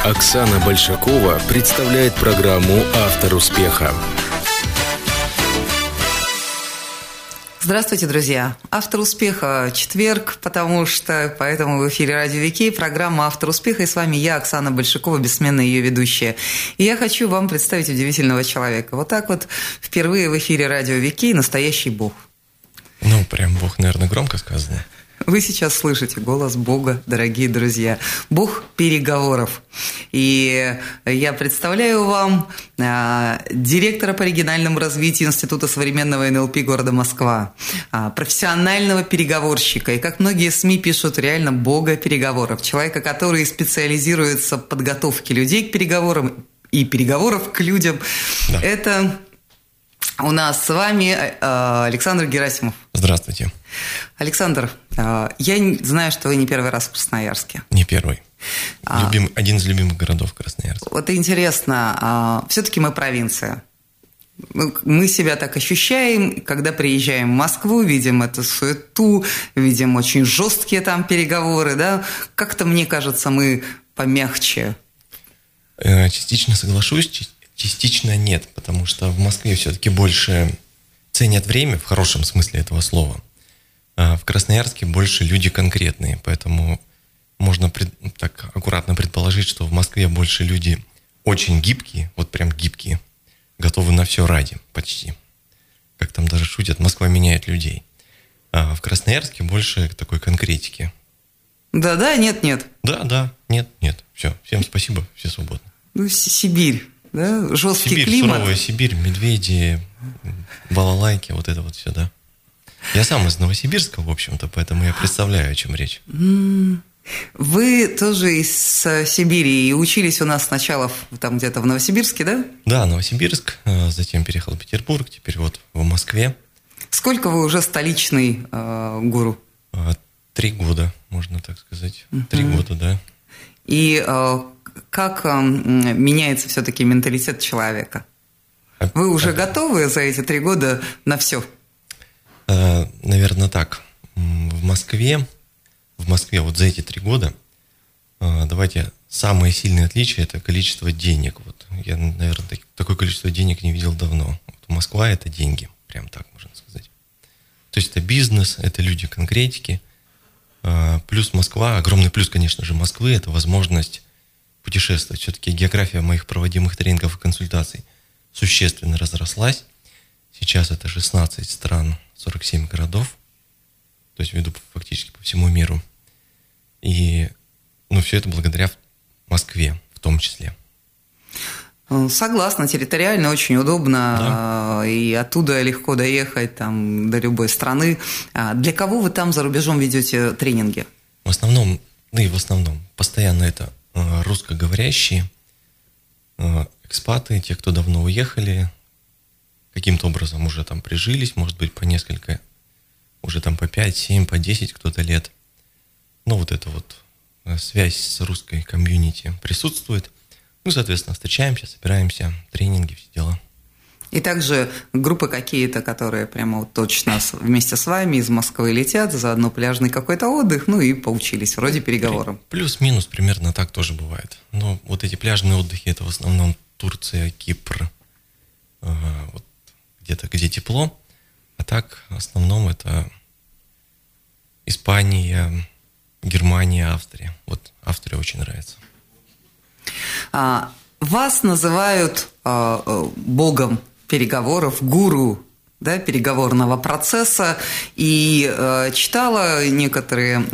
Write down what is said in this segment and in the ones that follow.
Оксана Большакова представляет программу «Автор успеха». Здравствуйте, друзья. «Автор успеха» четверг, поэтому в эфире Радио Вики, программа «Автор успеха», и с вами я, Оксана Большакова, бессменная ее ведущая. И я хочу вам представить удивительного человека. Вот так вот впервые в эфире Радио Вики настоящий Бог. Ну, прям Бог, наверное, громко сказано. Вы сейчас слышите голос Бога, дорогие друзья. Бог переговоров. И я представляю вам директора по региональному развитию Института современного НЛП города Москва, профессионального переговорщика. И как многие СМИ пишут, реально Бога переговоров. Человека, который специализируется в подготовке людей к переговорам и переговоров к людям. Да. Это у нас с вами Александр Герасимов. Здравствуйте. Александр, я знаю, что вы не первый раз в Красноярске. Не первый. Один из любимых городов Красноярска. Вот интересно, все-таки мы провинция. Мы себя так ощущаем, когда приезжаем в Москву, видим эту суету, видим очень жесткие там переговоры, да? Как-то, мне кажется, мы помягче. Частично соглашусь, частично нет, потому что в Москве все-таки больше ценят время, в хорошем смысле этого слова. А в Красноярске больше люди конкретные, поэтому можно так аккуратно предположить, что в Москве больше люди очень гибкие, вот прям гибкие, готовы на все ради, почти. Как там даже шутят, Москва меняет людей. А в Красноярске больше такой конкретики. Да-да, нет-нет. Да-да, нет-нет. Все, всем спасибо, все свободны. Ну, Сибирь, да? Жесткий Сибирь, климат. Суровая Сибирь, медведи, балалайки, вот это вот все, да. Я сам из Новосибирска, в общем-то, поэтому я представляю, о чем речь. Вы тоже из Сибири и учились у нас сначала там где-то в Новосибирске, да? Да, Новосибирск, затем переехал в Петербург, теперь вот в Москве. Сколько вы уже столичный гуру? 3 года, можно так сказать. 3 года, да. И как меняется все-таки менталитет человека? Вы уже готовы за эти 3 года на все? Наверное, так. В Москве вот за эти 3 года, давайте, самое сильное отличие – это количество денег. Вот я, наверное, такое количество денег не видел давно. Вот Москва – это деньги, прям так можно сказать. То есть это бизнес, это люди конкретики. Плюс Москва, огромный плюс, конечно же, Москвы – это возможность путешествовать. Все-таки география моих проводимых тренингов и консультаций существенно разрослась. Сейчас это 16 стран, 47 городов. То есть веду фактически по всему миру. И все это благодаря Москве в том числе. Согласна, территориально очень удобно, да. И оттуда легко доехать там, до любой страны. Для кого вы там за рубежом ведете тренинги? В основном постоянно это русскоговорящие, экспаты, те, кто давно уехали, каким-то образом уже там прижились, может быть, по несколько, уже там по 5, 7, по 10 кто-то лет. Но вот эта вот связь с русской комьюнити присутствует. Мы, соответственно, встречаемся, собираемся, тренинги, все дела. И также группы какие-то, которые прямо вот точно вместе с вами из Москвы летят, заодно пляжный какой-то отдых, и поучились, вроде переговорам. Плюс-минус примерно так тоже бывает. Но вот эти пляжные отдыхи, это в основном Турция, Кипр, вот где-то, где тепло. А так, в основном, это Испания, Германия, Австрия. Вот Австрия очень нравится. Вас называют богом переговоров, гуру, да, переговорного процесса. И читала некоторые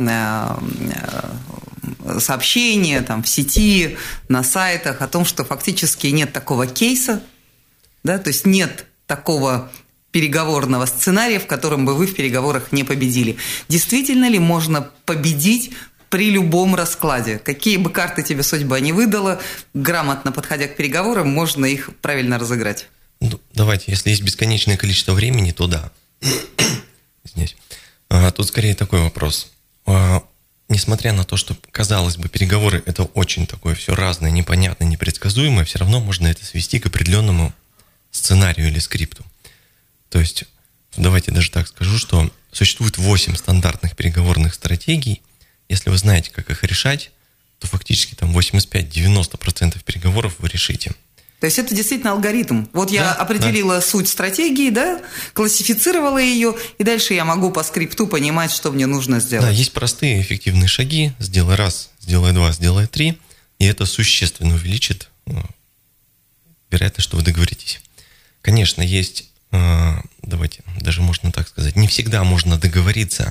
сообщения там, в сети, на сайтах о том, что фактически нет такого кейса, да, то есть нет такого переговорного сценария, в котором бы вы в переговорах не победили. Действительно ли можно победить при любом раскладе? Какие бы карты тебе судьба не выдала, грамотно подходя к переговорам, можно их правильно разыграть? Давайте, если есть бесконечное количество времени, то да. Здесь. Тут скорее такой вопрос. Несмотря на то, что, казалось бы, переговоры – это очень такое все разное, непонятное, непредсказуемое, все равно можно это свести к определенному сценарию или скрипту. То есть, давайте даже так скажу, что существует 8 стандартных переговорных стратегий. Если вы знаете, как их решать, то фактически там 85-90% переговоров вы решите. То есть это действительно алгоритм. Вот я определила суть стратегии, да, классифицировала ее, и дальше я могу по скрипту понимать, что мне нужно сделать. Да, есть простые эффективные шаги. Сделай раз, сделай два, сделай три. И это существенно увеличит вероятность, что вы договоритесь. Конечно, есть, давайте, даже можно так сказать, не всегда можно договориться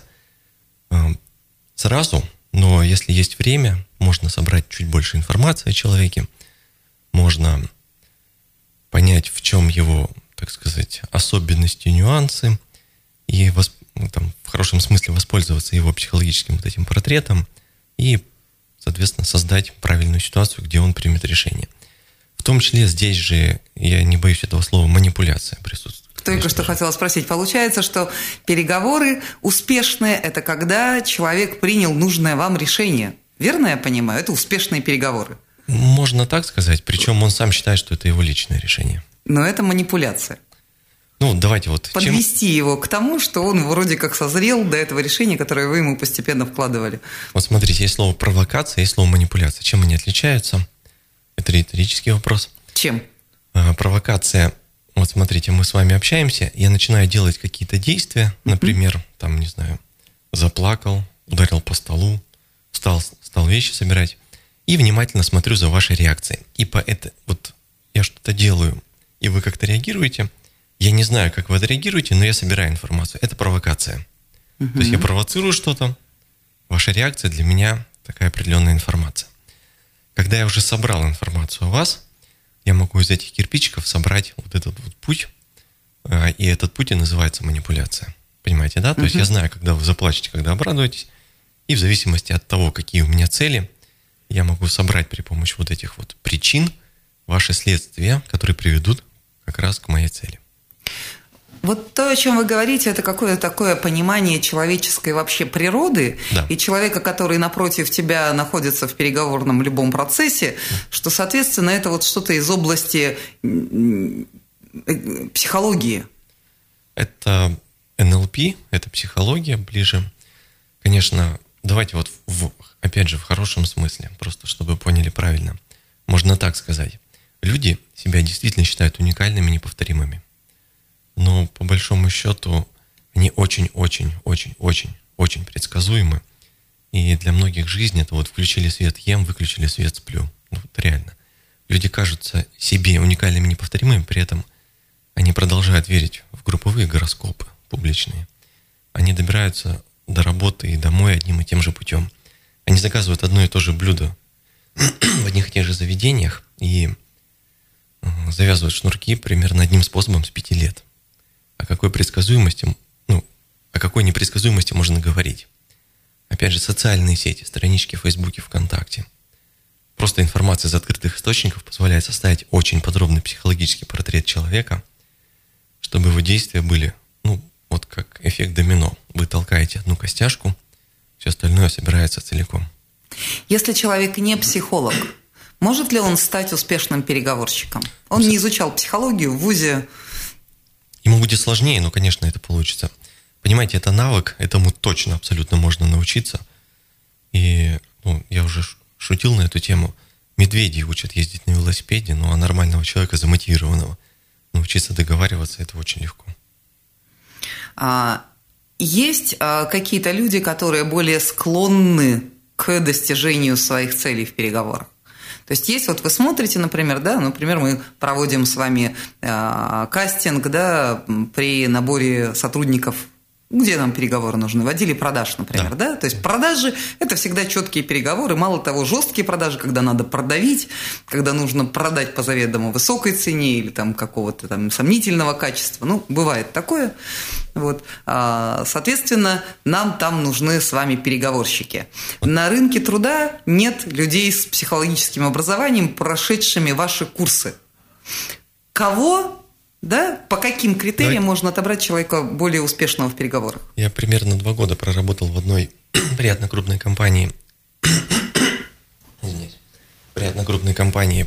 сразу, но если есть время, можно собрать чуть больше информации о человеке, можно понять, в чем его, так сказать, особенности, нюансы, и там, в хорошем смысле воспользоваться его психологическим вот этим портретом и, соответственно, создать правильную ситуацию, где он примет решение. В том числе здесь же, я не боюсь этого слова, манипуляция присутствует. Только что хотела спросить. Получается, что переговоры успешные – это когда человек принял нужное вам решение. Верно я понимаю? Это успешные переговоры. Можно так сказать, причем он сам считает, что это его личное решение. Но это манипуляция. Ну, давайте вот... Подвести его к тому, что он вроде как созрел до этого решения, которое вы ему постепенно вкладывали. Вот смотрите, есть слово провокация, есть слово манипуляция. Чем они отличаются? Это риторический вопрос. Чем? Провокация. Вот смотрите, мы с вами общаемся, я начинаю делать какие-то действия, например, там, не знаю, заплакал, ударил по столу, стал вещи собирать, и внимательно смотрю за вашей реакцией. И вот я что-то делаю, и вы как-то реагируете. Я не знаю, как вы отреагируете, но я собираю информацию. Это провокация. То есть я провоцирую что-то, ваша реакция для меня такая определенная информация. Когда я уже собрал информацию о вас, я могу из этих кирпичиков собрать вот этот вот путь, и этот путь и называется манипуляция. Понимаете, да? То есть я знаю, когда вы заплачете, когда обрадуетесь, и в зависимости от того, какие у меня цели, я могу собрать при помощи вот этих вот причин ваши следствия, которые приведут как раз к моей цели. Вот то, о чем вы говорите, это какое-то такое понимание человеческой вообще природы, да. И человека, который напротив тебя находится в переговорном любом процессе, что, соответственно, это вот что-то из области психологии. Это НЛП, это психология ближе. Конечно, давайте вот опять же в хорошем смысле, просто чтобы вы поняли правильно. Можно так сказать. Люди себя действительно считают уникальными, неповторимыми. Но по большому счету они очень-очень-очень-очень предсказуемы. И для многих жизнь это вот включили свет, ем, выключили свет, сплю. Ну, вот реально. Люди кажутся себе уникальными, неповторимыми, при этом они продолжают верить в групповые гороскопы публичные. Они добираются до работы и домой одним и тем же путем. Они заказывают одно и то же блюдо в одних и тех же заведениях и завязывают шнурки примерно одним способом с 5 лет. О какой непредсказуемости можно говорить? Опять же, социальные сети, странички в Фейсбуке, ВКонтакте. Просто информация из открытых источников позволяет составить очень подробный психологический портрет человека, чтобы его действия были, вот как эффект домино. Вы толкаете одну костяшку, все остальное собирается целиком. Если человек не психолог, может ли он стать успешным переговорщиком? Он не изучал психологию в вузе. Ему будет сложнее, но, конечно, это получится. Понимаете, это навык, этому точно абсолютно можно научиться. И я уже шутил на эту тему. Медведей учат ездить на велосипеде, а нормального человека, замотивированного, научиться договариваться, это очень легко. Есть какие-то люди, которые более склонны к достижению своих целей в переговорах? То есть вот вы смотрите, например, мы проводим с вами кастинг, при наборе сотрудников, где нам переговоры нужны, в отделе продаж, например, да? То есть продажи – это всегда четкие переговоры, мало того, жесткие продажи, когда надо продавить, когда нужно продать по заведомо высокой цене или какого-то сомнительного качества, бывает такое. Вот. Соответственно, нам там нужны с вами переговорщики. На рынке труда нет людей с психологическим образованием, прошедшими ваши курсы. Кого, по каким критериям можно отобрать человека более успешного в переговорах? Я примерно 2 года проработал в одной приятно крупной компании. Приятно крупной компании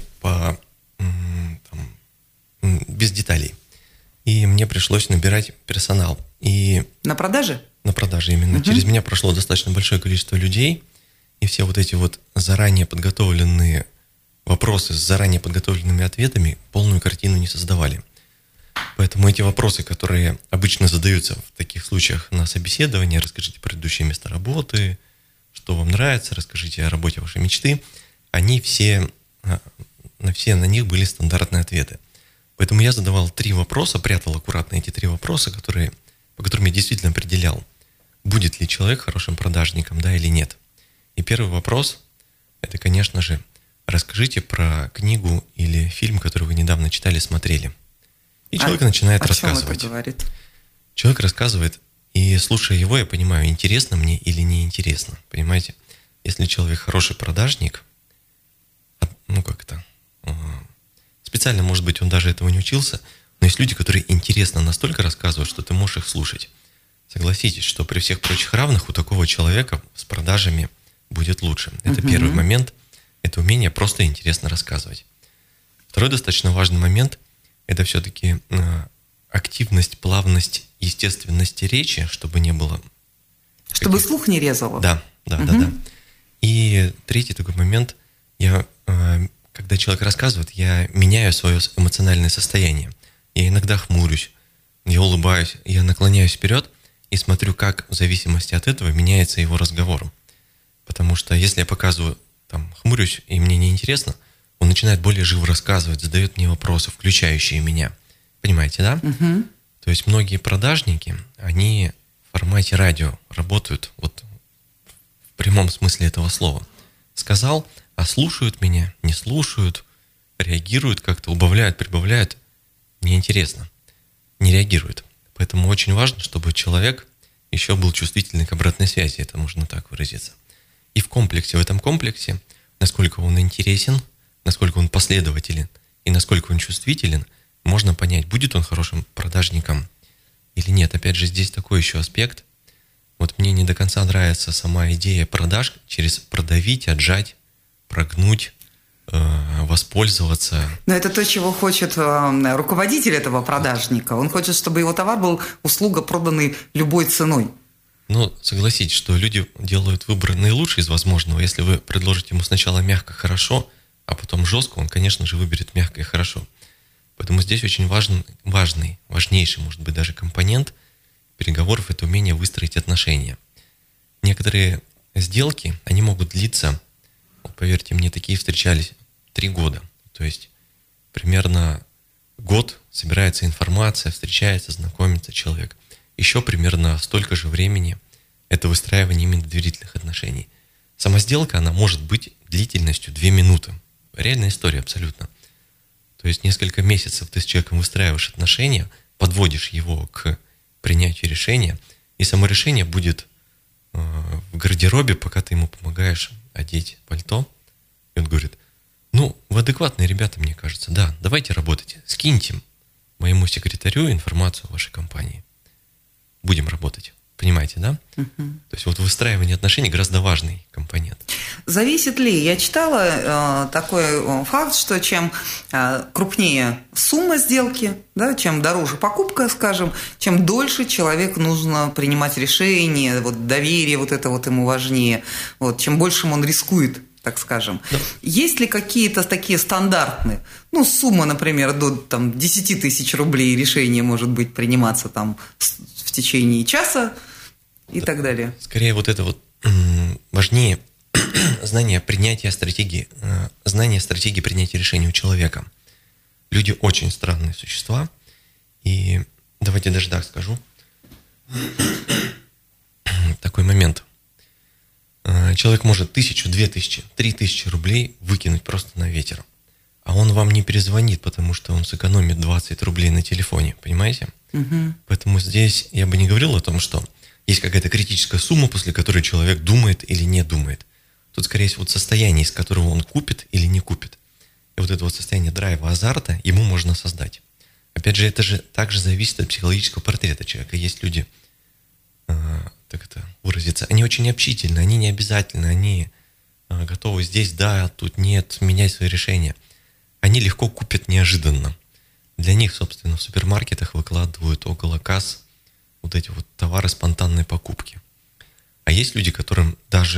без деталей. И мне пришлось набирать персонал. И на продаже? На продаже именно. Через меня прошло достаточно большое количество людей. И все вот эти вот заранее подготовленные вопросы с заранее подготовленными ответами полную картину не создавали. Поэтому эти вопросы, которые обычно задаются в таких случаях на собеседовании, расскажите предыдущее место работы, что вам нравится, расскажите о работе вашей мечты, они все на них были стандартные ответы. Поэтому я задавал 3 вопроса, прятал аккуратно эти 3 вопроса, по которым я действительно определял, будет ли человек хорошим продажником, да или нет. И первый вопрос – это, конечно же, расскажите про книгу или фильм, который вы недавно читали, смотрели. И человек начинает рассказывать. О чем это говорит? Человек рассказывает, и слушая его, я понимаю, интересно мне или неинтересно. Понимаете? Если человек хороший продажник, специально, может быть, он даже этого не учился, но есть люди, которые интересно настолько рассказывают, что ты можешь их слушать. Согласитесь, что при всех прочих равных у такого человека с продажами будет лучше. Это первый момент, это умение просто интересно рассказывать. Второй достаточно важный момент – это все-таки активность, плавность, естественность речи, чтобы не было… Чтобы слух не резало. Да. И третий такой момент – когда человек рассказывает, я меняю свое эмоциональное состояние. Я иногда хмурюсь, я улыбаюсь, я наклоняюсь вперед и смотрю, как в зависимости от этого меняется его разговор. Потому что если я показываю, хмурюсь, и мне неинтересно, он начинает более живо рассказывать, задает мне вопросы, включающие меня. Понимаете, да? То есть многие продажники, они в формате радио работают вот в прямом смысле этого слова. Сказал, а слушают меня, не слушают, реагируют как-то, убавляют, прибавляют. Неинтересно, не реагируют. Поэтому очень важно, чтобы человек еще был чувствительный к обратной связи, это можно так выразиться. И в этом комплексе, насколько он интересен, насколько он последователен и насколько он чувствителен, можно понять, будет он хорошим продажником или нет. Опять же, здесь такой еще аспект. Вот мне не до конца нравится сама идея продаж через продавить, отжать, прогнуть, воспользоваться. Но это то, чего хочет руководитель этого продажника. Он хочет, чтобы его товар был, услуга, проданный любой ценой. Ну, согласитесь, что люди делают выбор наилучший из возможного. Если вы предложите ему сначала мягко, хорошо, а потом жестко, он, конечно же, выберет мягко и хорошо. Поэтому здесь очень важнейший, может быть, даже компонент переговоров – это умение выстроить отношения. Некоторые сделки, они могут длиться, поверьте мне, такие встречались 3 года. То есть примерно год собирается информация, встречается, знакомится человек. Еще примерно столько же времени это выстраивание именно доверительных отношений. Сама сделка, она может быть длительностью 2 минуты. Реальная история абсолютно. То есть несколько месяцев ты с человеком выстраиваешь отношения, подводишь его к принятию решения, и само решение будет в гардеробе, пока ты ему помогаешь одеть пальто. И он говорит, вы адекватные ребята, мне кажется, да, давайте работать, скиньте моему секретарю информацию о вашей компании. Будем работать. Понимаете, да? То есть вот выстраивание отношений гораздо важный компонент. Зависит ли? Я читала такой факт, что чем крупнее сумма сделки, да, чем дороже покупка, скажем, чем дольше человеку нужно принимать решение, вот доверие вот это вот ему важнее, вот, чем большим он рискует, так скажем. Да. Есть ли какие-то такие стандартные, сумма, например, до 10 тысяч рублей решение может быть приниматься в течение часа и так далее? Скорее вот это вот важнее знание стратегии принятия решений у человека. Люди очень странные существа, и давайте даже так скажу. Такой момент. Человек может 1000, 2000, 3000 рублей выкинуть просто на ветер, а он вам не перезвонит, потому что он сэкономит 20 рублей на телефоне, понимаете? Поэтому здесь я бы не говорил о том, что есть какая-то критическая сумма, после которой человек думает или не думает. Тут, скорее всего, состояние, из которого он купит или не купит. И вот это вот состояние драйва, азарта ему можно создать. Опять же, это же также зависит от психологического портрета человека. Есть люди, так это выразиться, они очень общительны, они не обязательны, они готовы здесь, да, тут нет, менять свои решения. Они легко купят неожиданно. Для них, собственно, в супермаркетах выкладывают около касс вот эти вот товары спонтанной покупки. А есть люди, которым даже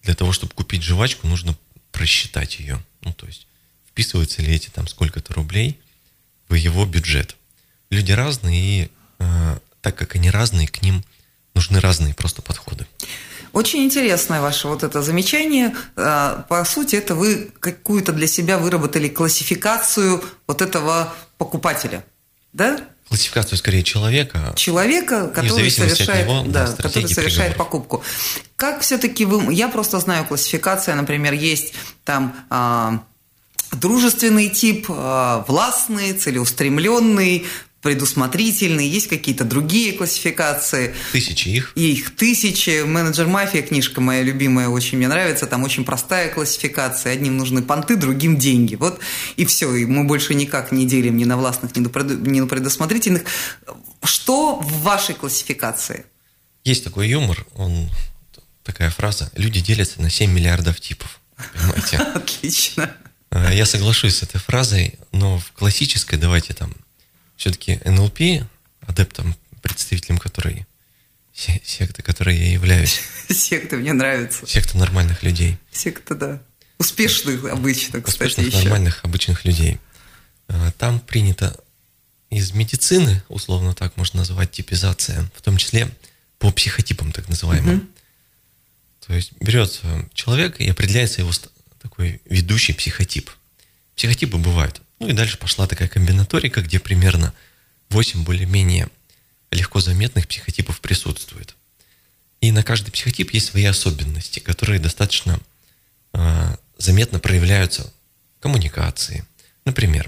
для того, чтобы купить жвачку, нужно просчитать ее. Ну, то есть вписываются ли эти там сколько-то рублей в его бюджет. Люди разные, и так как они разные, к ним нужны разные просто подходы. Очень интересное ваше вот это замечание. По сути, это вы какую-то для себя выработали классификацию вот этого покупателя, да? Классификацию скорее человека, который совершает, него, который совершает покупку. Как все-таки вы... Я просто знаю классификация, например, есть там дружественный тип, властный, целеустремленный, предусмотрительный, есть какие-то другие классификации. Тысячи их. Их тысячи. «Менеджер мафия», книжка моя любимая, очень мне нравится, там очень простая классификация. Одним нужны понты, другим деньги. Вот и все, и мы больше никак не делим ни на властных, ни на предусмотрительных. Что в вашей классификации? Есть такой юмор, такая фраза: люди делятся на 7 миллиардов типов. Понимаете? Отлично. Я соглашусь с этой фразой, но в классической, давайте там, все-таки НЛП, адептом, представителем которой, секты, которой я являюсь. Секта мне нравится. Секта нормальных людей. Секта, да. Успешных обычно, кстати, успешных, еще. нормальных, обычных людей. Там принято из медицины, условно так можно назвать, типизация, в том числе по психотипам так называемым. То есть берется человек и определяется его такой ведущий психотип. Психотипы бывают. Ну и дальше пошла такая комбинаторика, где примерно 8 более-менее легко заметных психотипов присутствует. И на каждый психотип есть свои особенности, которые достаточно заметно проявляются в коммуникации. Например,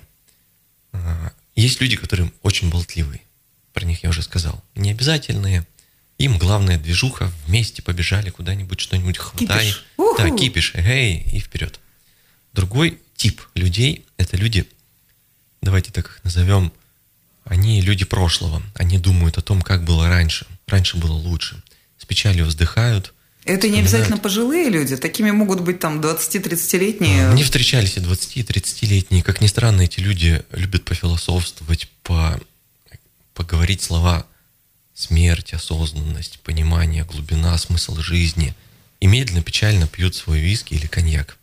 есть люди, которые очень болтливые. Про них я уже сказал. Необязательные. Им главное движуха, вместе побежали куда-нибудь, что-нибудь хватай. Кипиш. Да, кипиш, эй, и вперед. Другой тип людей – это люди, давайте так их назовем, они люди прошлого. Они думают о том, как было раньше. Раньше было лучше. С печалью вздыхают. Это не обязательно пожилые люди. Такими могут быть там 20-30-летние. Мне встречались и 20- и 30-летние. Как ни странно, эти люди любят пофилософствовать, поговорить слова смерть, осознанность, понимание, глубина, смысл жизни. И медленно, печально пьют свой виски или коньяк.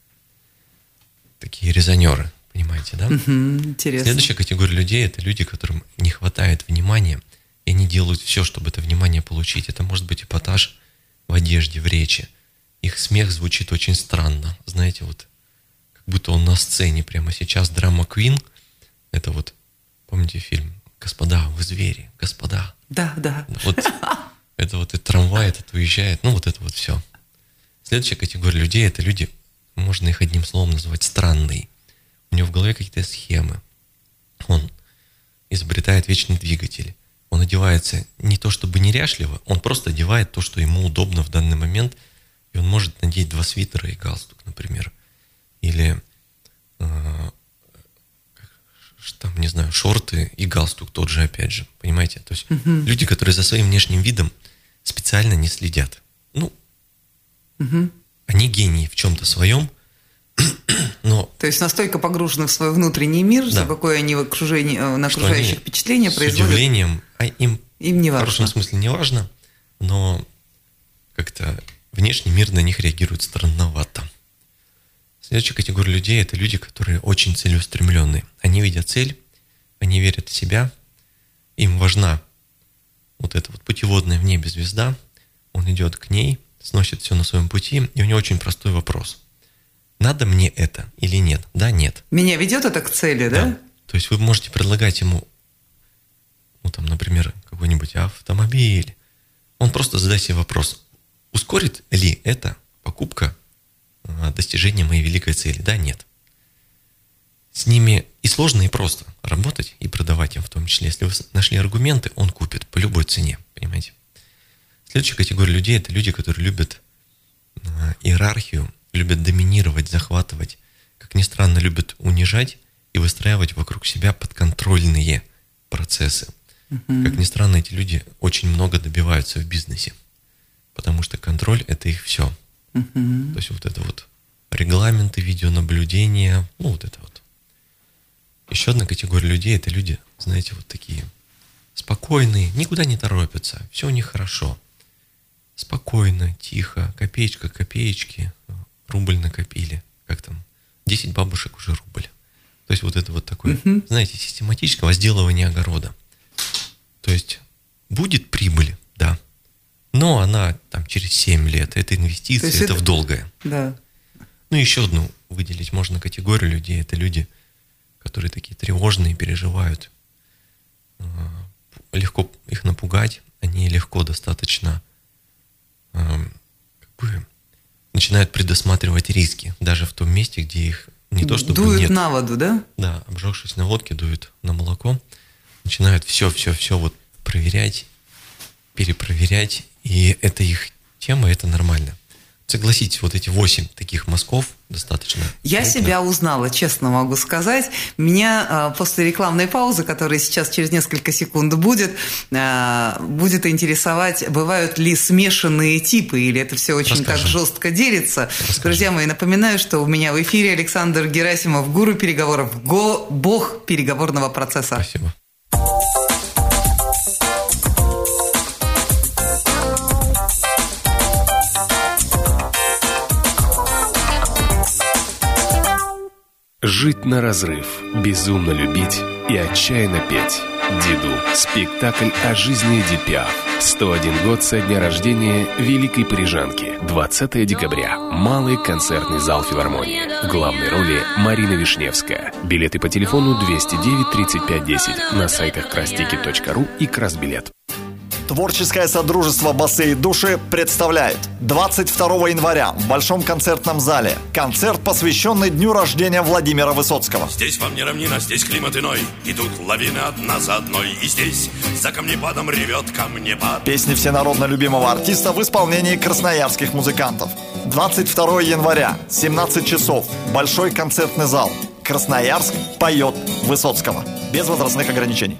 Такие резонеры, понимаете, да? Интересно. Следующая категория людей – это люди, которым не хватает внимания, и они делают все, чтобы это внимание получить. Это может быть эпатаж в одежде, в речи. Их смех звучит очень странно. Знаете, вот как будто он на сцене прямо сейчас. Драма Queen – это вот, помните фильм «Господа, вы звери, господа». Да. Вот это вот и трамвай этот уезжает, ну вот это вот все. Следующая категория людей – это люди, можно их одним словом назвать, странные. У него в голове какие-то схемы. Он изобретает вечный двигатель. Он одевается не то чтобы неряшливо, он просто одевает то, что ему удобно в данный момент, и он может надеть 2 свитера и галстук, например. Или там, не знаю, шорты и галстук тот же, опять же, понимаете? То есть люди, которые за своим внешним видом специально не следят. Ну, они гении в чем-то своем, но... То есть настолько погружены в свой внутренний мир, что какое они в окружении, на окружающих впечатления производят. С удивлением, им не важно. В хорошем смысле не важно, но как-то внешний мир на них реагирует странновато. Следующая категория людей – это люди, которые очень целеустремленные. Они видят цель, они верят в себя, им важна вот эта вот путеводная в небе звезда, он идет к ней, сносит все на своем пути, и у него очень простой вопрос. Надо мне это или нет? Да, нет. Меня ведет это к цели, да? То есть вы можете предлагать ему, ну там, например, какой-нибудь автомобиль. Он просто задаст себе вопрос, ускорит ли это покупка достижения моей великой цели? Да, нет. С ними и сложно, и просто работать, и продавать им в том числе. Если вы нашли аргументы, он купит по любой цене, понимаете? Следующая категория людей – это люди, которые любят иерархию, любят доминировать, захватывать, как ни странно, любят унижать и выстраивать вокруг себя подконтрольные процессы. Как ни странно, эти люди очень много добиваются в бизнесе, потому что контроль – это их все. То есть вот это вот регламенты, видеонаблюдения, ну вот это вот. Еще одна категория людей – это люди, знаете, вот такие спокойные, никуда не торопятся, все у них хорошо. Спокойно, тихо, копеечка к копеечке, рубль накопили. Как там? 10 бабушек уже рубль. То есть вот это вот такое, знаете, систематическое возделывание огорода. То есть будет прибыль, да, но она там через 7 лет. Это инвестиции, это в долгое. Да. Ну, еще одну выделить можно категорию людей. Это люди, которые такие тревожные, переживают. Легко их напугать. Они легко достаточно начинают предусматривать риски. Даже в том месте, где их не то чтобы дуют нет. на воду, да? Да, обжегшись на водке, дуют на молоко. Начинают все вот проверять, перепроверять. И это их тема, это нормально. Согласитесь, вот эти 8 таких мазков достаточно. Я крупных. себя узнала, честно могу сказать. Меня после рекламной паузы, которая сейчас через несколько секунд будет интересовать, бывают ли смешанные типы, или это все очень так жестко делится. Друзья мои, напоминаю, что у меня в эфире Александр Герасимов, гуру переговоров, бог переговорного процесса. Спасибо. Жить на разрыв, безумно любить и отчаянно петь. Диду. Спектакль о жизни Эдит Пиаф. 101 год со дня рождения великой парижанки. 20 декабря. Малый концертный зал филармонии. В главной роли Марина Вишневская. Билеты по телефону 209 35 10 на сайтах крастики.ру и Красбилет. Творческое содружество «Басы и души» представляет 22 января в Большом концертном зале концерт, посвященный дню рождения Владимира Высоцкого. Здесь вам не равнина, здесь климат иной. Идут лавины одна за одной. И здесь за камнепадом ревет камнепад. Песни всенародно любимого артиста в исполнении красноярских музыкантов. 22 января, 17 часов, Большой концертный зал. Красноярск поет Высоцкого. Без возрастных ограничений.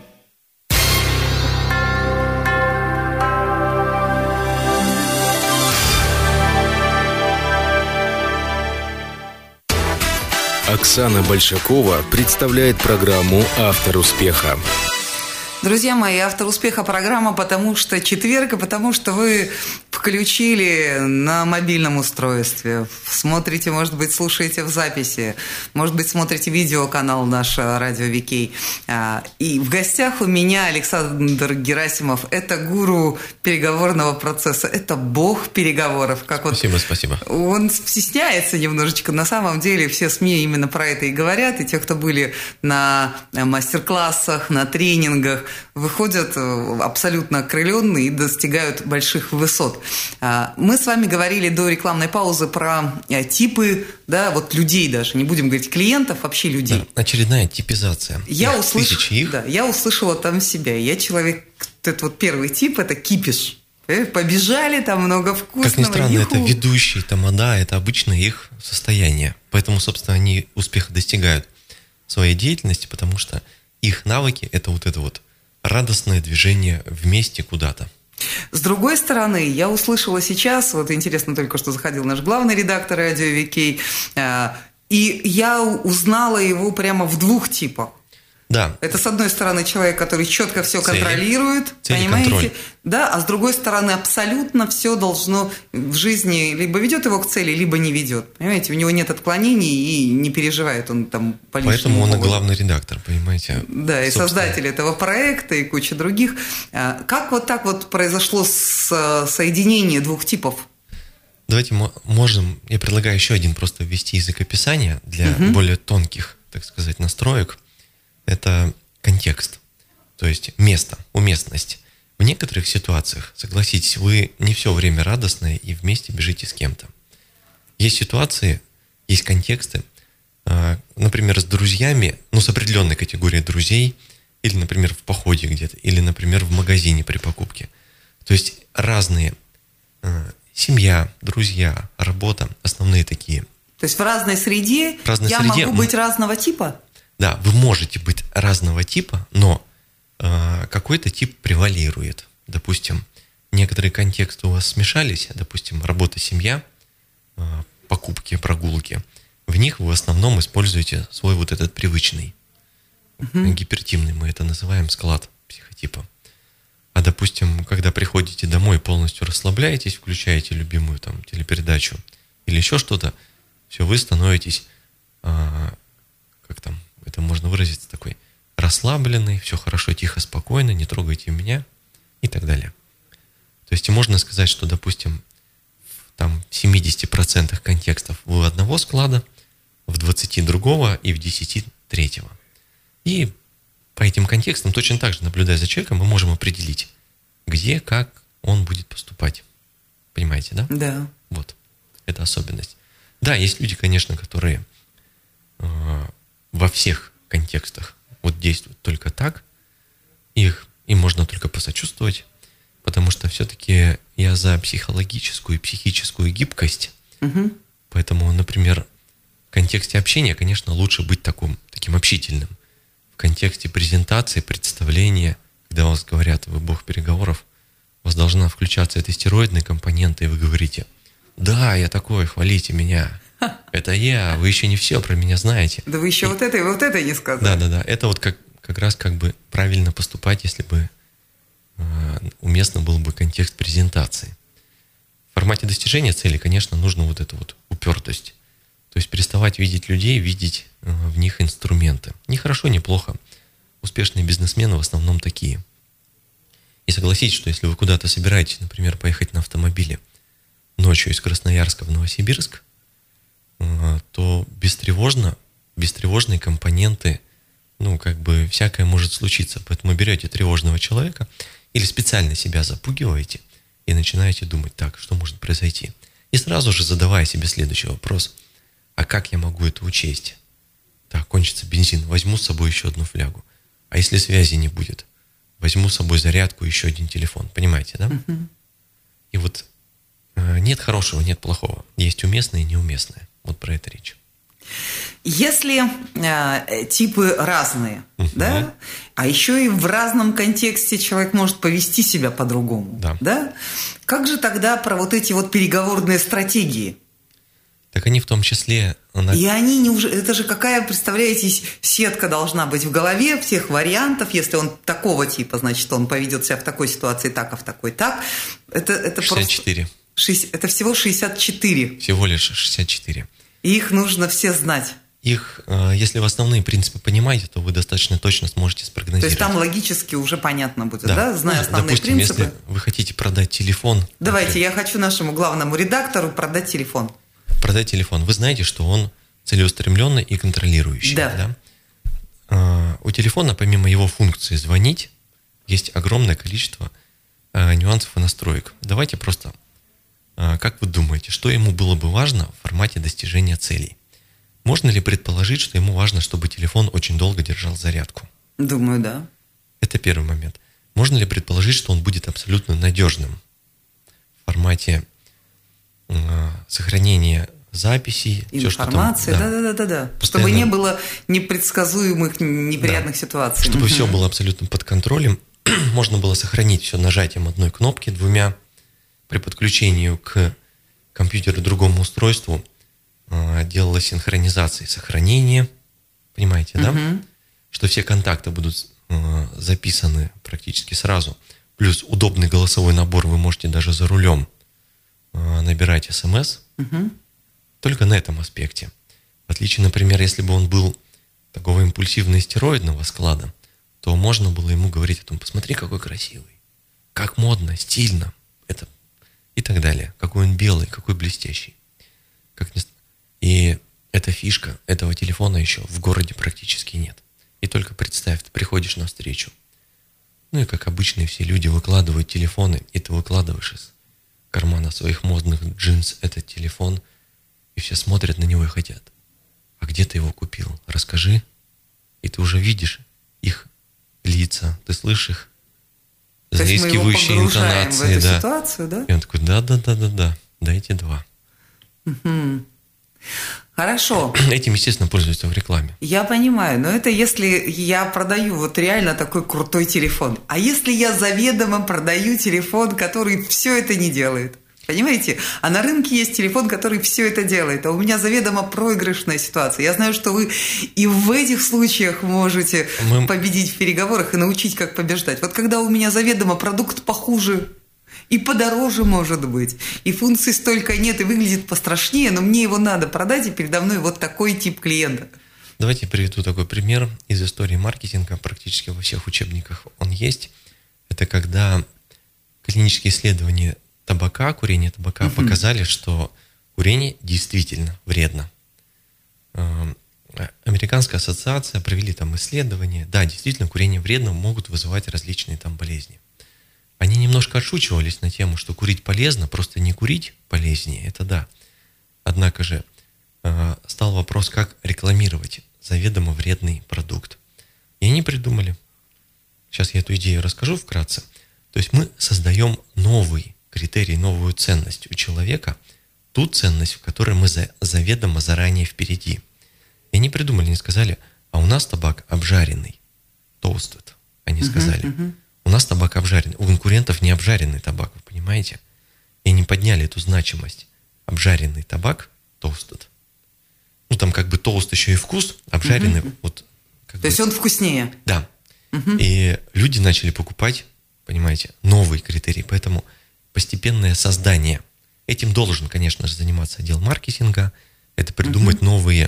Оксана Большакова представляет программу «Автор успеха». Друзья мои, автор успеха программа, потому что четверг, и потому что вы включили на мобильном устройстве. Смотрите, может быть, слушаете в записи, может быть, смотрите видеоканал наш «Радио Викей». И в гостях у меня Александр Герасимов. Это гуру переговорного процесса, это бог переговоров. Как спасибо, спасибо. Он стесняется немножечко. На самом деле все СМИ именно про это и говорят. И те, кто были на мастер-классах, на тренингах, выходят абсолютно окрыленные и достигают больших высот. Мы с вами говорили до рекламной паузы про типы, да, вот людей даже, не будем говорить клиентов, вообще людей. Да, очередная типизация. Я услышала там себя. Я человек, этот вот первый тип, это кипиш. Побежали, там много вкусного. Как ни странно, это ведущие тамада, это обычно их состояние. Поэтому, собственно, они успеха достигают в своей деятельности, потому что их навыки – это вот это вот радостное движение вместе куда-то. С другой стороны, я услышала сейчас, вот интересно, только что заходил наш главный редактор «Радио Викей», и я узнала его прямо в двух типах. Да. Это, с одной стороны, человек, который четко все контролирует, понимаете? Контроль. Да, а с другой стороны, абсолютно все должно в жизни либо ведет его к цели, либо не ведет. Понимаете, у него нет отклонений и не переживает он там по лишнему Поэтому он поводу. И главный редактор, понимаете? Да, и создатель этого проекта, и куча других. Как вот так вот произошло соединение двух типов? Давайте я предлагаю еще один просто ввести язык описания для более тонких, так сказать, настроек. Это контекст, то есть место, уместность. В некоторых ситуациях, согласитесь, вы не все время радостные и вместе бежите с кем-то. Есть ситуации, есть контексты, например, с друзьями, с определенной категорией друзей, или, например, в походе где-то, или, например, в магазине при покупке. То есть разные семья, друзья, работа, основные такие. То есть в разной среде могу быть разного типа? Да, вы можете быть разного типа, но какой-то тип превалирует. Допустим, некоторые контексты у вас смешались, допустим, работа, семья, покупки, прогулки. В них вы в основном используете свой вот этот привычный, гипертимный, мы это называем, склад психотипа. А, допустим, когда приходите домой, полностью расслабляетесь, включаете любимую там телепередачу или еще что-то, все, вы становитесь, как там это можно выразиться, такой расслабленный, все хорошо, тихо, спокойно, не трогайте меня и так далее. То есть можно сказать, что, допустим, там в 70% контекстов вы одного склада, в 20 другого и в 10 третьего. И по этим контекстам, точно так же, наблюдая за человеком, мы можем определить, где, как он будет поступать. Понимаете, да? Да. Вот. Это особенность. Да, есть люди, конечно, которые во всех контекстах вот действуют только так. Им можно только посочувствовать, потому что все-таки я за психологическую и психическую гибкость. Угу. Поэтому, например, в контексте общения, конечно, лучше быть таким общительным. В контексте презентации, представления, когда у вас говорят, вы бог переговоров, у вас должна включаться эта стероидная компонента, и вы говорите: да, я такой, хвалите меня. Это я, вы еще не все про меня знаете. Да вы еще вот это и вот это не сказали. Да. Это вот как раз как бы правильно поступать, если бы уместно был бы контекст презентации. В формате достижения цели, конечно, нужно вот эту вот упертость. То есть переставать видеть людей, видеть в них инструменты. Ни хорошо, ни плохо. Успешные бизнесмены в основном такие. И согласитесь, что если вы куда-то собираетесь, например, поехать на автомобиле ночью из Красноярска в Новосибирск, то бестревожные компоненты, всякое может случиться. Поэтому берете тревожного человека или специально себя запугиваете и начинаете думать: так, что может произойти? И сразу же задавая себе следующий вопрос: а как я могу это учесть? Так, кончится бензин, возьму с собой еще одну флягу. А если связи не будет? Возьму с собой зарядку, еще один телефон. Понимаете, да? Uh-huh. И вот нет хорошего, нет плохого. Есть уместное и неуместное. Вот про это речь. Если типы разные, да, а еще и в разном контексте человек может повести себя по-другому, да, как же тогда про вот эти вот переговорные стратегии? Так они в том числе... И они это же какая, представляете, сетка должна быть в голове всех вариантов. Если он такого типа, значит, он поведет себя в такой ситуации так, а в такой так. Это 64. Это всего 64. Всего лишь 64. И их нужно все знать. Если вы основные принципы понимаете, то вы достаточно точно сможете спрогнозировать. То есть там логически уже понятно будет, да? Зная основные допустим, принципы. Если вы хотите продать телефон... Давайте, я хочу нашему главному редактору продать телефон. Продать телефон. Вы знаете, что он целеустремленный и контролирующий. Да. У телефона, помимо его функции звонить, есть огромное количество нюансов и настроек. Давайте просто... Как вы думаете, что ему было бы важно в формате достижения целей? Можно ли предположить, что ему важно, чтобы телефон очень долго держал зарядку? Думаю, да. Это первый момент. Можно ли предположить, что он будет абсолютно надежным в формате сохранения записей? Информации, да. Чтобы не было непредсказуемых, неприятных ситуаций. Чтобы все было абсолютно под контролем. Можно было сохранить все нажатием одной кнопки, двумя. При подключении к компьютеру другому устройству делалась синхронизация и сохранение. Понимаете, да? Что все контакты будут записаны практически сразу. Плюс удобный голосовой набор, вы можете даже за рулем набирать СМС. Только на этом аспекте. В отличие, например, если бы он был такого импульсивно-стероидного склада, то можно было ему говорить о том: посмотри, какой красивый, как модно, стильно. Это и так далее. Какой он белый, какой блестящий. И эта фишка этого телефона еще в городе практически нет. И только представь, ты приходишь на встречу. И как обычные все люди выкладывают телефоны, и ты выкладываешь из кармана своих модных джинс этот телефон, и все смотрят на него и хотят: а где ты его купил? Расскажи. И ты уже видишь их лица, ты слышишь их заискивающие интонации. В эту ситуацию, да? И он такой: да, дайте 2. Хорошо. Этим, естественно, пользуются в рекламе. Я понимаю, но это если я продаю вот реально такой крутой телефон. А если я заведомо продаю телефон, который все это не делает? Понимаете? А на рынке есть телефон, который все это делает. А у меня заведомо проигрышная ситуация. Я знаю, что вы и в этих случаях можете победить в переговорах и научить, как побеждать. Вот когда у меня заведомо продукт похуже, И подороже может быть. И функций столько нет, и выглядит пострашнее, но мне его надо продать, и передо мной вот такой тип клиента. Давайте приведу такой пример из истории маркетинга. Практически во всех учебниках он есть. Это когда клинические исследования табака, курения табака показали, что курение действительно вредно. Американская ассоциация провели там исследования. Да, действительно, курение вредно, могут вызывать различные там болезни. Они немножко отшучивались на тему, что курить полезно, просто не курить полезнее, это да. Однако же стал вопрос, как рекламировать заведомо вредный продукт. И они придумали. Сейчас я эту идею расскажу вкратце. То есть мы создаем новый критерий, новую ценность у человека, ту ценность, в которой мы заведомо заранее впереди. И они придумали, они сказали, а у нас табак обжаренный, toasted, они сказали. У нас табак обжаренный, у конкурентов не обжаренный табак, вы понимаете? И они подняли эту значимость. Обжаренный табак, toasted. Ну, там как бы тост еще и вкус, обжаренный. Вот, как То есть он вкуснее. Да. И люди начали покупать, понимаете, новый критерий. Поэтому постепенное создание. Этим должен, конечно же, заниматься отдел маркетинга. Это придумать новые,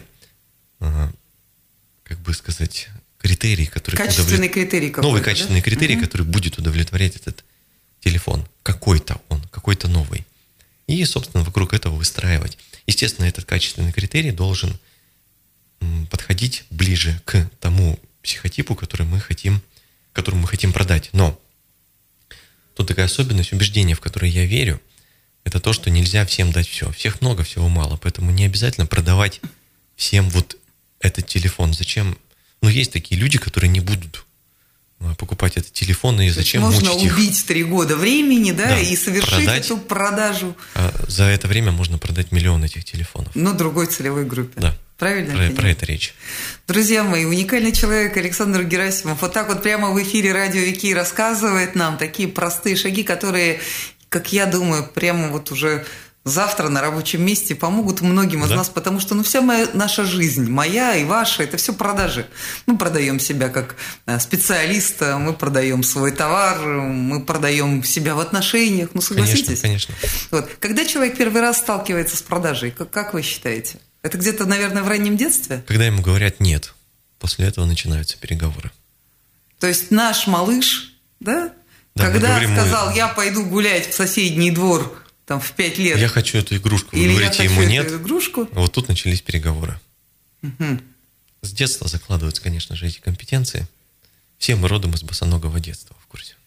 как бы сказать, критерии, которые... Качественный критерий какой-то. Новый качественный критерий, который будет удовлетворять этот телефон. Какой-то он, какой-то новый. И, собственно, вокруг этого выстраивать. Естественно, этот качественный критерий должен подходить ближе к тому психотипу, которому мы хотим продать. Но тут такая особенность, убеждение, в которое я верю, это то, что нельзя всем дать все. Всех много, всего мало. Поэтому не обязательно продавать всем вот этот телефон. Зачем? Ну, есть такие люди, которые не будут покупать этот телефон, и зачем мучить их? Можно убить 3 года времени, да, и совершить эту продажу. За это время можно продать миллион этих телефонов. Но другой целевой группе. Да. Правильно? Про это речь. Друзья мои, уникальный человек Александр Герасимов вот так вот прямо в эфире Радио Вики рассказывает нам такие простые шаги, которые, как я думаю, прямо вот уже завтра на рабочем месте помогут многим из нас, потому что вся наша жизнь, моя и ваша, это все продажи. Мы продаем себя как специалиста, мы продаем свой товар, мы продаем себя в отношениях, согласитесь? Конечно. Вот. Когда человек первый раз сталкивается с продажей, как вы считаете? Это где-то, наверное, в раннем детстве? Когда ему говорят «нет», после этого начинаются переговоры. То есть наш малыш, да когда сказал, я пойду гулять в соседний двор там, в 5 лет. Я хочу эту игрушку. Вы говорите ему «нет». Игрушку. Вот тут начались переговоры. С детства закладываются, конечно же, эти компетенции. Все мы родом из босоногого детства, в курсе.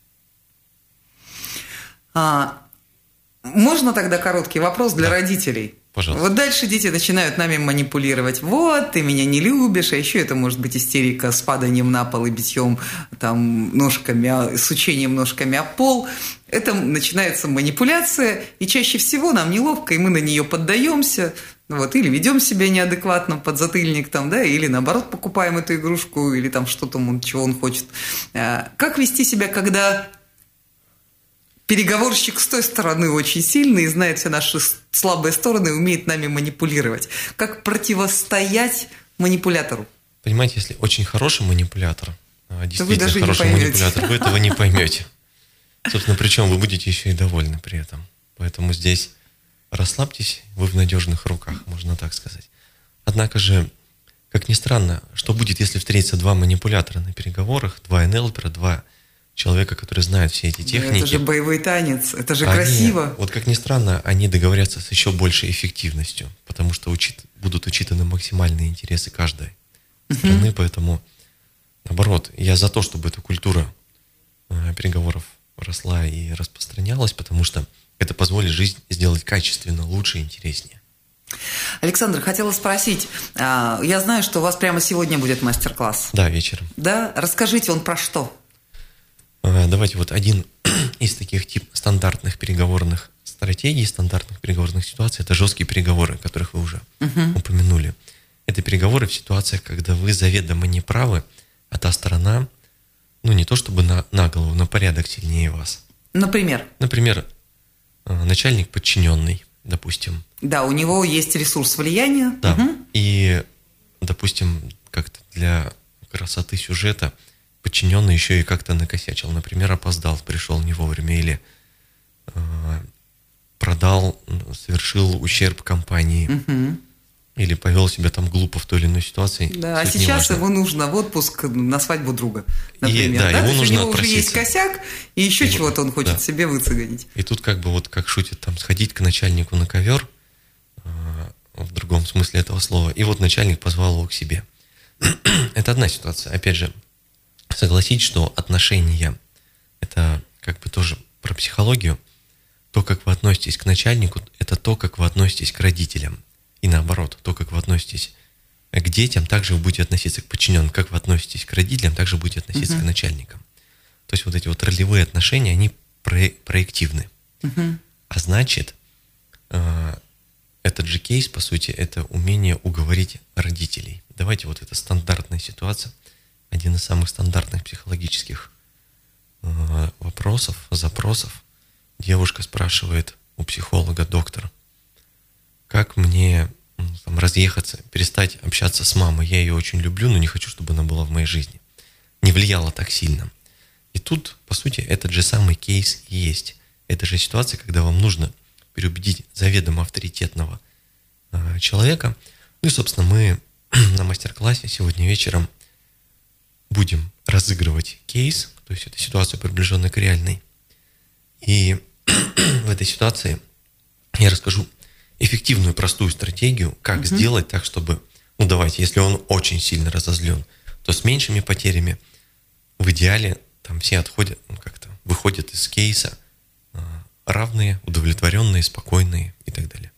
Можно тогда короткий вопрос для родителей? Пожалуйста. Вот дальше дети начинают нами манипулировать. Вот, ты меня не любишь, а еще это может быть истерика с паданием на пол и битьем там, ножками, с учением ножками о пол. Это начинается манипуляция, и чаще всего нам неловко, и мы на нее поддаемся, или ведем себя неадекватно, подзатыльник, или наоборот покупаем эту игрушку, или там что-то, чего он хочет. Как вести себя, когда переговорщик с той стороны очень сильный и знает все наши слабые стороны и умеет нами манипулировать? Как противостоять манипулятору? Понимаете, если очень хороший манипулятор, действительно хороший манипулятор, вы этого не поймете. Собственно, причем вы будете еще и довольны при этом. Поэтому здесь расслабьтесь, вы в надежных руках, можно так сказать. Однако же, как ни странно, что будет, если встретятся 2 манипулятора на переговорах, 2 НЛПера, 2 человека, которые знают все эти техники. Это же боевой танец, это же красиво. Вот как ни странно, они договорятся с еще большей эффективностью, потому что будут учитаны максимальные интересы каждой страны, поэтому, наоборот, я за то, чтобы эта культура переговоров росла и распространялась, потому что это позволит жизнь сделать качественно, лучше и интереснее. Александр, хотела спросить, я знаю, что у вас прямо сегодня будет мастер-класс. Да, вечером. Да? Расскажите, он про что? Давайте один из таких стандартных переговорных стратегий, стандартных переговорных ситуаций, это жесткие переговоры, о которых вы уже упомянули. Это переговоры в ситуациях, когда вы заведомо не правы, а та сторона, не то чтобы на голову, но порядок сильнее вас. Например? Например, начальник подчиненный, допустим. Да, у него есть ресурс влияния. Да, и, допустим, как-то для красоты сюжета подчиненный еще и как-то накосячил. Например, опоздал, пришел не вовремя, или продал, совершил ущерб компании, или повел себя там глупо в той или иной ситуации. Да, а сейчас ему нужно в отпуск на свадьбу друга, например. Да, ему нужно у него отпроситься. уже есть косяк, и еще чего-то он хочет себе выцегонить. И тут как бы вот как шутит, там, сходить к начальнику на ковер, в другом смысле этого слова, и вот начальник позвал его к себе. Это одна ситуация. Опять же, согласитесь, что отношения – это как бы тоже про психологию. То, как вы относитесь к начальнику, это то, как вы относитесь к родителям. И наоборот, то, как вы относитесь к детям, также вы будете относиться к подчиненным. Как вы относитесь к родителям, также будете относиться к начальникам. То есть вот эти вот ролевые отношения, они проективны. А значит, этот же кейс, по сути, это умение уговорить родителей. Давайте вот это стандартная ситуация, один из самых стандартных психологических вопросов, запросов. Девушка спрашивает у психолога: доктор, как мне там разъехаться, перестать общаться с мамой? Я ее очень люблю, но не хочу, чтобы она была в моей жизни. Не влияла так сильно. И тут, по сути, этот же самый кейс и есть. Это же ситуация, когда вам нужно переубедить заведомо авторитетного человека. Ну и, собственно, мы на мастер-классе сегодня вечером будем разыгрывать кейс, то есть это ситуация, приближенная к реальной. И в этой ситуации я расскажу эффективную, простую стратегию, как сделать так, чтобы, ну давайте, если он очень сильно разозлен, то с меньшими потерями, в идеале, там все отходят, ну, как-то выходят из кейса равные, удовлетворенные, спокойные и так далее.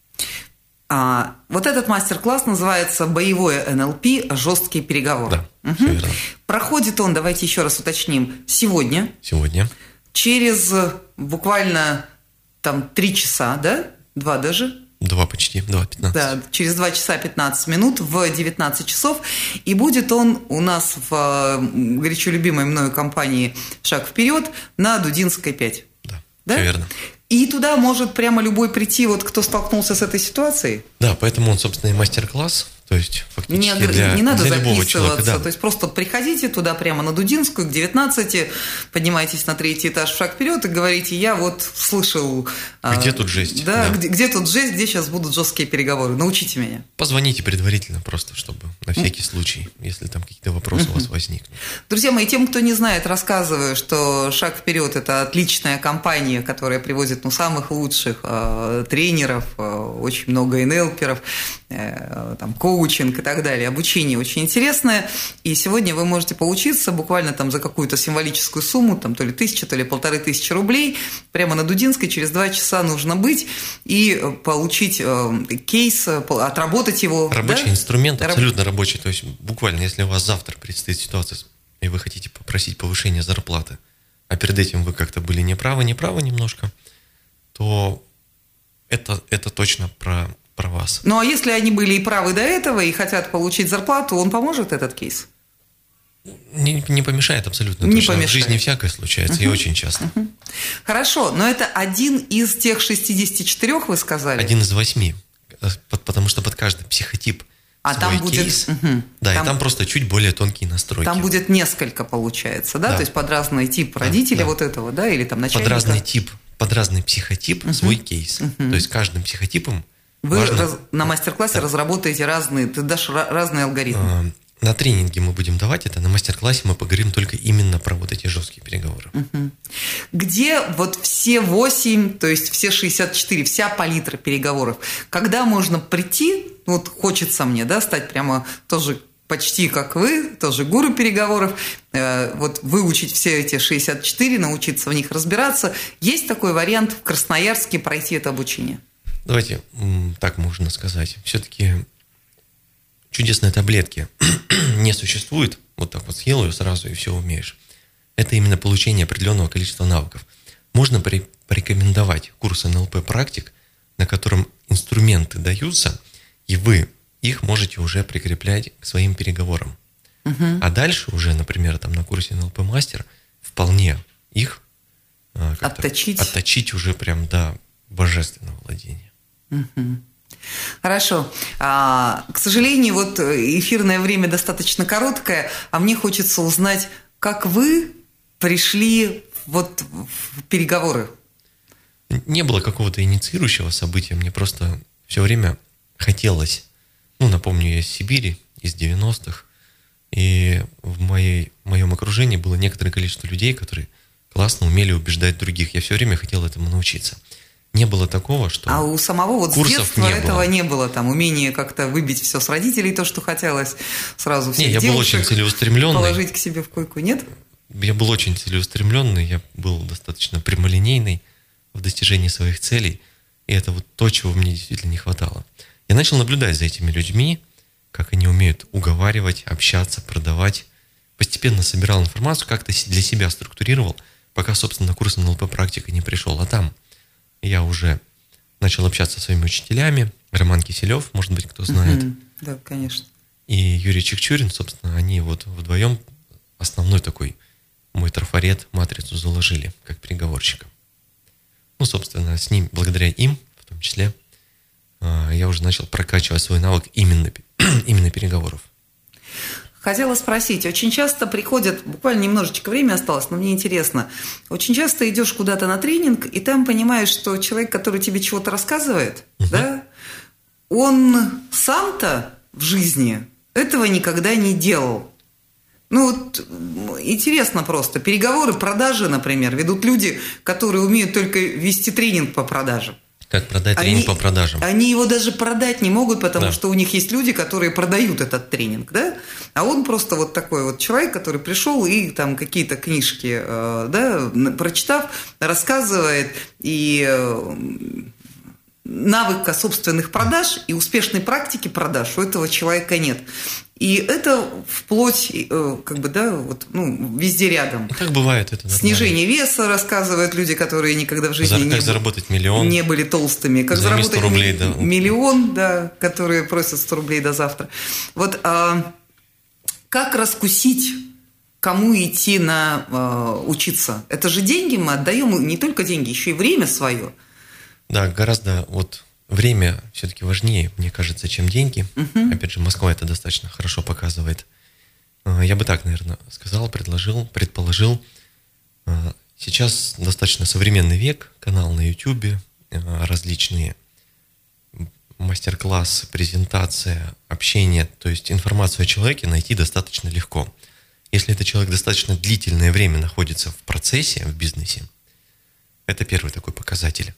Вот этот мастер-класс называется «Боевое НЛП. Жесткие переговоры». Да, все верно. Проходит он, давайте еще раз уточним, сегодня. Через буквально там 3 часа, да? 2 даже? 2 почти, 2:15. Да, через 2 часа 15 минут в 19 часов. И будет он у нас в горячо любимой мною компании «Шаг вперед» на Дудинской 5. Да? Все верно. И туда может прямо любой прийти, вот кто столкнулся с этой ситуацией? Да, поэтому он, собственно, и мастер-класс, то есть фактически не надо для любого записываться, человека. Да. То есть просто приходите туда прямо на Дудинскую к 19, поднимайтесь на 3-й этаж в «Шаг вперед» и говорите: я вот слышал… Где тут жесть? Да, да. Где тут жесть, где сейчас будут жесткие переговоры? Научите меня. Позвоните предварительно просто, чтобы на всякий случай, если там какие-то вопросы у вас возникнут. Друзья мои, тем, кто не знает, рассказываю, что «Шаг вперед» – это отличная компания, которая привозит самых лучших тренеров, очень много НЛПеров, там, коучинг и так далее. Обучение очень интересное. И сегодня вы можете поучиться буквально там за какую-то символическую сумму, там, то ли 1000, то ли 1500 рублей. Прямо на Дудинской через 2 часа нужно быть и получить кейс, отработать его. Рабочий инструмент, абсолютно рабочий. То есть буквально, если у вас завтра предстоит ситуация, и вы хотите попросить повышения зарплаты, а перед этим вы как-то были неправы немножко, то это точно про вас. Ну, а если они были и правы до этого, и хотят получить зарплату, он поможет, этот кейс? Не помешает абсолютно. Не помешает. В жизни всякое случается, и очень часто. Хорошо, но это один из тех 64, вы сказали? Один из 8, потому что под каждый психотип свой там будет, кейс. Да, и там просто чуть более тонкие настройки. Там будет несколько, получается, да? То есть под разный тип родителя вот этого, да, или там начальника? Под разный психотип свой кейс. То есть каждым психотипом вы на мастер-классе разработаете разные, ты дашь разные алгоритмы. На тренинге мы будем давать это, на мастер-классе мы поговорим только именно про вот эти жесткие переговоры. Где вот все 8, то есть все 64, вся палитра переговоров, когда можно прийти, вот хочется мне, да, стать прямо тоже почти как вы, тоже гуру переговоров, вот выучить все эти 64, научиться в них разбираться. Есть такой вариант в Красноярске пройти это обучение? Давайте так можно сказать. Все-таки чудесной таблетки не существует. Вот так вот съел ее сразу и все умеешь. Это именно получение определенного количества навыков. Можно порекомендовать курс НЛП практик, на котором инструменты даются, и вы их можете уже прикреплять к своим переговорам. А дальше уже, например, там на курсе НЛП мастер вполне их отточить уже прям до божественного владения. Хорошо. К сожалению, вот эфирное время достаточно короткое, а мне хочется узнать, как вы пришли вот в переговоры. Не было какого-то инициирующего события, мне просто все время хотелось. Напомню, я из Сибири, из 90-х, и в моем окружении было некоторое количество людей, которые классно умели убеждать других. Я все время хотел этому научиться. Не было такого, что А у самого вот с детства не этого было. не было, там, умение как-то выбить все с родителей, то, что хотелось, сразу всех я был очень целеустремленный. положить к себе в койку, нет? Я был очень целеустремленный, я был достаточно прямолинейный в достижении своих целей, и это вот то, чего мне действительно не хватало. Я начал наблюдать за этими людьми, как они умеют уговаривать, общаться, продавать. Постепенно собирал информацию, как-то для себя структурировал, пока, собственно, на курс НЛП практика не пришел. А там я уже начал общаться со своими учителями. Роман Киселев, может быть, кто знает. Да, конечно. И Юрий Чекчурин, собственно, они вот вдвоем основной такой мой трафарет, матрицу заложили, как переговорщика. Собственно, с ним, благодаря им, в том числе, я уже начал прокачивать свой навык именно переговоров. Хотела спросить, очень часто приходят, буквально немножечко времени осталось, но мне интересно, очень часто идешь куда-то на тренинг, и там понимаешь, что человек, который тебе чего-то рассказывает, да, он сам-то в жизни этого никогда не делал. Интересно просто. Переговоры, продажи, например, ведут люди, которые умеют только вести тренинг по продажам. Как продать тренинг по продажам? Они его даже продать не могут, потому что у них есть люди, которые продают этот тренинг, да? А он просто вот такой вот человек, который пришел и там какие-то книжки, да, прочитав, рассказывает, и навыка собственных продаж и успешной практики продаж у этого человека нет. И это вплоть, везде рядом. Как бывает это? Снижение веса рассказывают люди, которые никогда в жизни как заработать миллион, не были толстыми. Как заработать 100 рублей, миллион, да, которые просят 100 рублей до завтра. Вот как раскусить, кому идти учиться? Это же деньги мы отдаем, не только деньги, еще и время свое. Да, гораздо время все-таки важнее, мне кажется, чем деньги. Опять же, Москва это достаточно хорошо показывает. Я бы так, наверное, сказал, предположил. Сейчас достаточно современный век, канал на YouTube, различные мастер-классы, презентация, общение, то есть информацию о человеке найти достаточно легко. Если этот человек достаточно длительное время находится в процессе, в бизнесе, это первый такой показатель.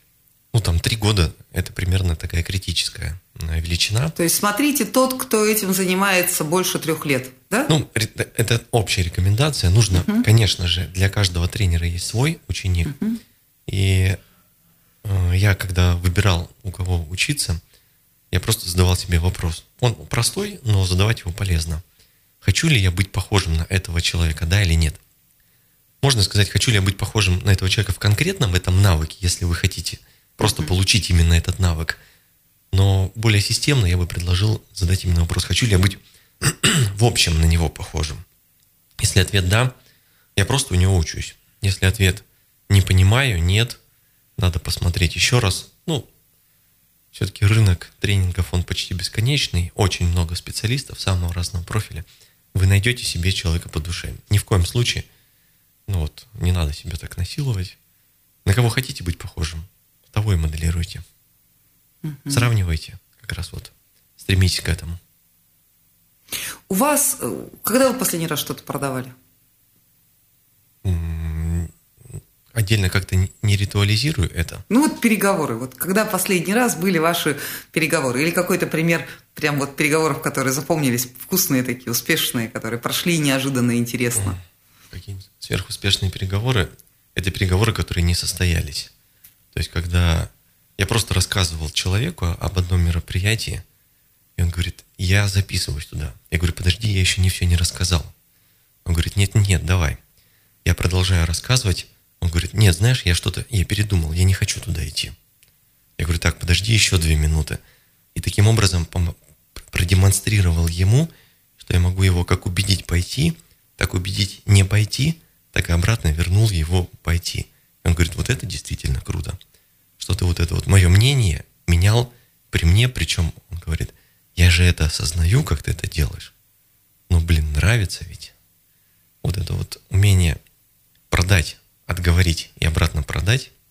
3 года – это примерно такая критическая величина. То есть, смотрите, тот, кто этим занимается больше 3 лет, да? Это общая рекомендация. Нужно, конечно же, для каждого тренера есть свой ученик. И я, когда выбирал, у кого учиться, я просто задавал себе вопрос. Он простой, но задавать его полезно. Хочу ли я быть похожим на этого человека, да или нет? Можно сказать, хочу ли я быть похожим на этого человека в конкретном этом навыке, если вы хотите просто получить именно этот навык. Но более системно я бы предложил задать именно вопрос, хочу ли я быть в общем на него похожим. Если ответ «да», я просто у него учусь. Если ответ «не понимаю», «нет», надо посмотреть еще раз. Все-таки рынок тренингов, он почти бесконечный, очень много специалистов самого разного профиля. Вы найдете себе человека по душе. Ни в коем случае, не надо себя так насиловать. На кого хотите быть похожим, того и моделируйте. Сравнивайте, как раз стремитесь к этому. У вас, когда вы последний раз что-то продавали? Отдельно как-то не ритуализирую это. Переговоры. Когда последний раз были ваши переговоры? Или какой-то пример переговоров, которые запомнились, вкусные такие, успешные, которые прошли неожиданно интересно? Какие сверхуспешные переговоры? Это переговоры, которые не состоялись. То есть, когда я просто рассказывал человеку об одном мероприятии, и он говорит, я записываюсь туда. Я говорю, подожди, я еще не рассказал. Он говорит, нет, давай. Я продолжаю рассказывать. Он говорит, нет, знаешь, я передумал, я не хочу туда идти. Я говорю, так, подожди еще 2 минуты. И таким образом продемонстрировал ему, что я могу его как убедить пойти, так убедить не пойти, так и обратно вернул его пойти. И он говорит, это действительно круто, что ты это мое мнение менял при мне, причем он говорит, я же это осознаю, как ты это делаешь. Нравится ведь. Это умение продать, отговорить и обратно продать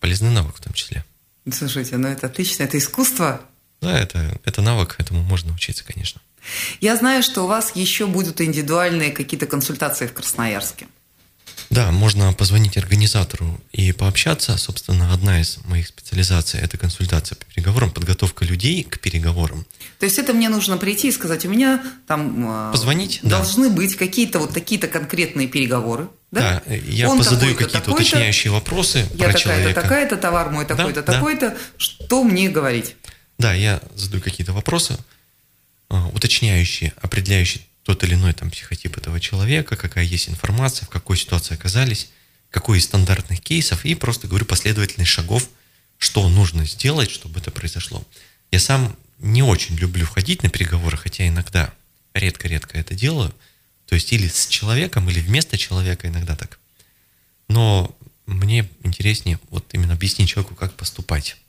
полезный навык в том числе. Слушайте, это отлично, это искусство. Да, это навык, этому можно учиться, конечно. Я знаю, что у вас еще будут индивидуальные какие-то консультации в Красноярске. Да, можно позвонить организатору и пообщаться. Собственно, одна из моих специализаций – это консультация по переговорам, подготовка людей к переговорам. То есть это мне нужно прийти и сказать, у меня там позвонить, должны быть какие-то вот такие-то конкретные переговоры. Да, я задаю какие-то уточняющие вопросы про человека. Я такая-то, товар мой такой-то, такой-то. Что мне говорить? Да, я задаю какие-то вопросы, уточняющие, определяющие тот или иной психотип этого человека, какая есть информация, в какой ситуации оказались, какой из стандартных кейсов, и просто говорю последовательность шагов, что нужно сделать, чтобы это произошло. Я сам не очень люблю ходить на переговоры, хотя иногда, редко-редко это делаю, то есть или с человеком, или вместо человека, иногда так. Но мне интереснее вот именно объяснить человеку, как поступать.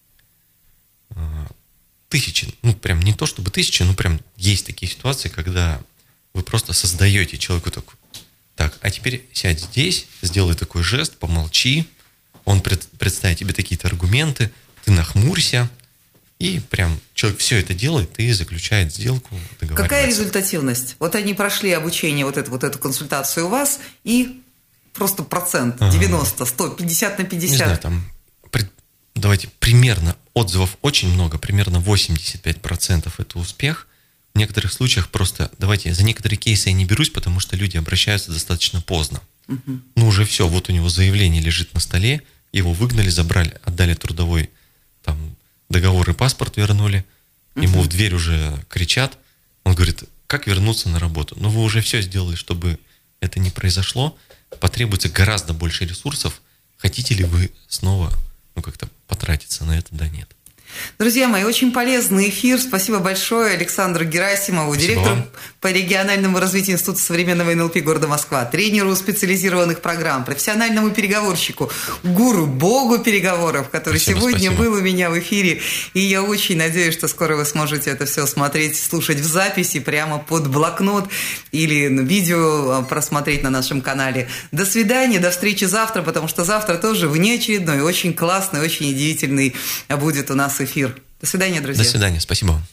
Тысячи, прям не то чтобы тысячи, прям есть такие ситуации, когда вы просто создаете человеку так, а теперь сядь здесь, сделай такой жест, помолчи, он представит тебе такие-то аргументы, ты нахмурься, и прям человек все это делает и заключает сделку, договаривается. Какая результативность? Вот они прошли обучение, вот эту консультацию у вас, и просто процент, 90, 100, 50 на 50. Не знаю, давайте примерно, отзывов очень много, примерно 85% это успех. В некоторых случаях просто, давайте, за некоторые кейсы я не берусь, потому что люди обращаются достаточно поздно. Уже все, вот у него заявление лежит на столе, его выгнали, забрали, отдали трудовой договор и паспорт вернули, ему в дверь уже кричат, он говорит, как вернуться на работу? Вы уже все сделали, чтобы это не произошло, потребуется гораздо больше ресурсов, хотите ли вы снова как-то потратиться на это, да нет. Друзья мои, очень полезный эфир. Спасибо большое Александру Герасимову, директору по региональному развитию Института современного НЛП города Москва, тренеру специализированных программ, профессиональному переговорщику, гуру, богу переговоров, который сегодня был у меня в эфире. И я очень надеюсь, что скоро вы сможете это все смотреть, слушать в записи прямо под блокнот или видео просмотреть на нашем канале. До свидания, до встречи завтра, потому что завтра тоже внеочередной, очень классный, очень удивительный будет у нас эфир. До свидания, друзья. До свидания, спасибо вам.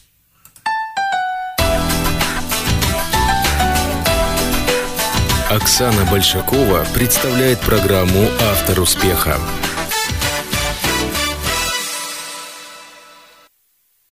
Оксана Большакова представляет программу «Автор успеха».